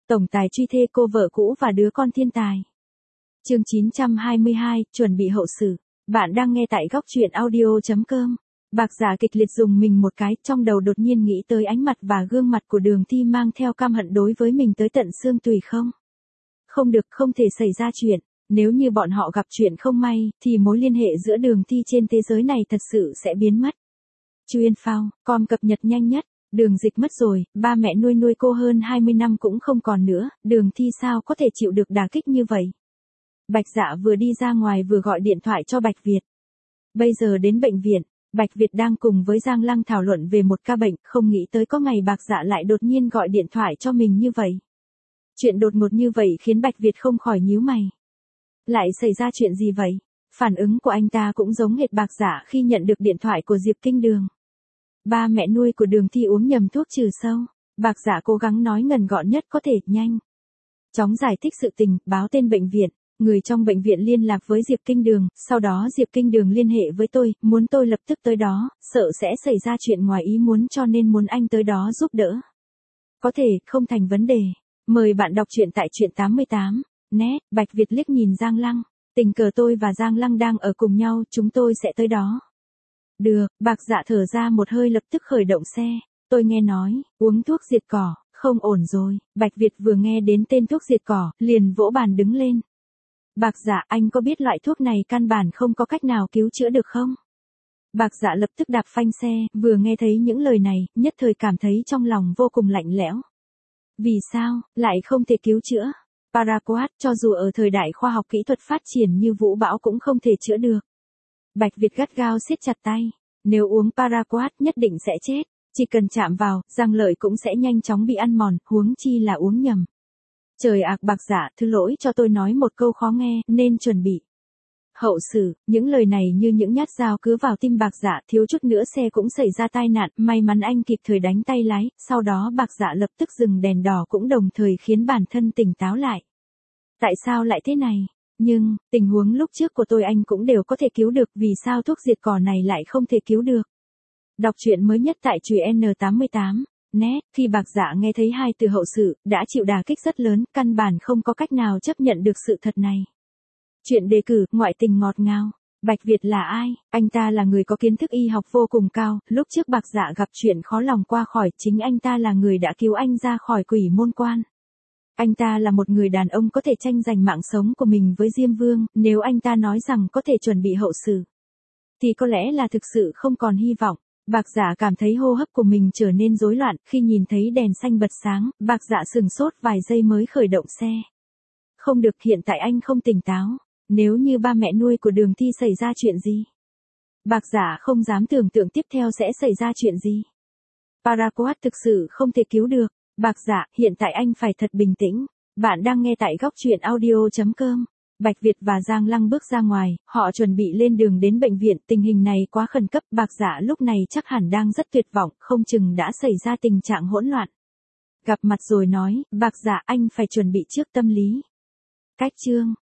Tổng tài truy thê cô vợ cũ và đứa con thiên tài. Chương 922, chuẩn bị hậu sự. Bạn đang nghe tại góc truyện audio.com. Bạc Dạ kịch liệt dùng mình một cái, trong đầu đột nhiên nghĩ tới ánh mặt và gương mặt của Đường Thi mang theo cam hận đối với mình tới tận xương tủy không. Không được, không thể xảy ra chuyện. Nếu như bọn họ gặp chuyện không may, thì mối liên hệ giữa Đường Thi trên thế giới này thật sự sẽ biến mất. Chuyên phao, com cập nhật nhanh nhất. Đường Dịch mất rồi, ba mẹ nuôi cô hơn 20 năm cũng không còn nữa, Đường Thi sao có thể chịu được đả kích như vậy. Bạch Dạ vừa đi ra ngoài vừa gọi điện thoại cho Bạch Việt. Bây giờ đến bệnh viện, Bạch Việt đang cùng với Giang Lăng thảo luận về một ca bệnh, không nghĩ tới có ngày Bạc Dạ lại đột nhiên gọi điện thoại cho mình như vậy. Chuyện đột ngột như vậy khiến Bạch Việt không khỏi nhíu mày. Lại xảy ra chuyện gì vậy? Phản ứng của anh ta cũng giống hệt Bạc Dạ khi nhận được điện thoại của Diệp Kinh Đường. Ba mẹ nuôi của Đường Thi uống nhầm thuốc trừ sâu. Bạc Dạ cố gắng nói ngần gọn nhất có thể, nhanh chóng giải thích sự tình, báo tên bệnh viện. Người trong bệnh viện liên lạc với Diệp Kinh Đường, sau đó Diệp Kinh Đường liên hệ với tôi, muốn tôi lập tức tới đó, sợ sẽ xảy ra chuyện ngoài ý muốn cho nên muốn anh tới đó giúp đỡ. Có thể, không thành vấn đề. Mời bạn đọc truyện tại truyện 88. Net, Bạch Việt liếc nhìn Giang Lăng. Tình cờ tôi và Giang Lăng đang ở cùng nhau, chúng tôi sẽ tới đó. Được, Bạc Dạ thở ra một hơi lập tức khởi động xe. Tôi nghe nói, uống thuốc diệt cỏ, không ổn rồi. Bạch Việt vừa nghe đến tên thuốc diệt cỏ, liền vỗ bàn đứng lên. Bạc Dạ, anh có biết loại thuốc này căn bản không có cách nào cứu chữa được không? Bạc Dạ lập tức đạp phanh xe, vừa nghe thấy những lời này, nhất thời cảm thấy trong lòng vô cùng lạnh lẽo. Vì sao, lại không thể cứu chữa? Paraquat, cho dù ở thời đại khoa học kỹ thuật phát triển như vũ bão cũng không thể chữa được. Bạch Việt gắt gao siết chặt tay. Nếu uống Paraquat nhất định sẽ chết. Chỉ cần chạm vào, răng lợi cũng sẽ nhanh chóng bị ăn mòn, huống chi là uống nhầm. Trời ạ, Bạc Dạ, thứ lỗi cho tôi nói một câu khó nghe, nên chuẩn bị hậu sự. Những lời này như những nhát dao cứa vào tim Bạc Dạ, thiếu chút nữa xe cũng xảy ra tai nạn, may mắn anh kịp thời đánh tay lái, sau đó Bạc Dạ lập tức dừng đèn đỏ cũng đồng thời khiến bản thân tỉnh táo lại. Tại sao lại thế này? Nhưng, tình huống lúc trước của tôi anh cũng đều có thể cứu được, vì sao thuốc diệt cỏ này lại không thể cứu được? Đọc truyện mới nhất tại truyện N88. Net, khi Bạc Dạ nghe thấy hai từ hậu sự, đã chịu đả kích rất lớn, căn bản không có cách nào chấp nhận được sự thật này. Chuyện đề cử, ngoại tình ngọt ngào. Bạch Việt là ai? Anh ta là người có kiến thức y học vô cùng cao, lúc trước Bạc Dạ gặp chuyện khó lòng qua khỏi, chính anh ta là người đã cứu anh ra khỏi quỷ môn quan. Anh ta là một người đàn ông có thể tranh giành mạng sống của mình với Diêm Vương, nếu anh ta nói rằng có thể chuẩn bị hậu sự, thì có lẽ là thực sự không còn hy vọng. Bạc Dạ cảm thấy hô hấp của mình trở nên rối loạn, khi nhìn thấy đèn xanh bật sáng, Bạc Dạ sừng sốt vài giây mới khởi động xe. Không được, hiện tại anh không tỉnh táo. Nếu như ba mẹ nuôi của Đường Thi xảy ra chuyện gì? Bạc Dạ không dám tưởng tượng tiếp theo sẽ xảy ra chuyện gì. Paraquat thực sự không thể cứu được. Bạc Dạ, hiện tại anh phải thật bình tĩnh. Bạn đang nghe tại góc truyện audio.com. Bạch Việt và Giang Lăng bước ra ngoài, họ chuẩn bị lên đường đến bệnh viện, tình hình này quá khẩn cấp, Bạc Dạ lúc này chắc hẳn đang rất tuyệt vọng, không chừng đã xảy ra tình trạng hỗn loạn. Gặp mặt rồi nói, Bạc Dạ anh phải chuẩn bị trước tâm lý. Cách chương,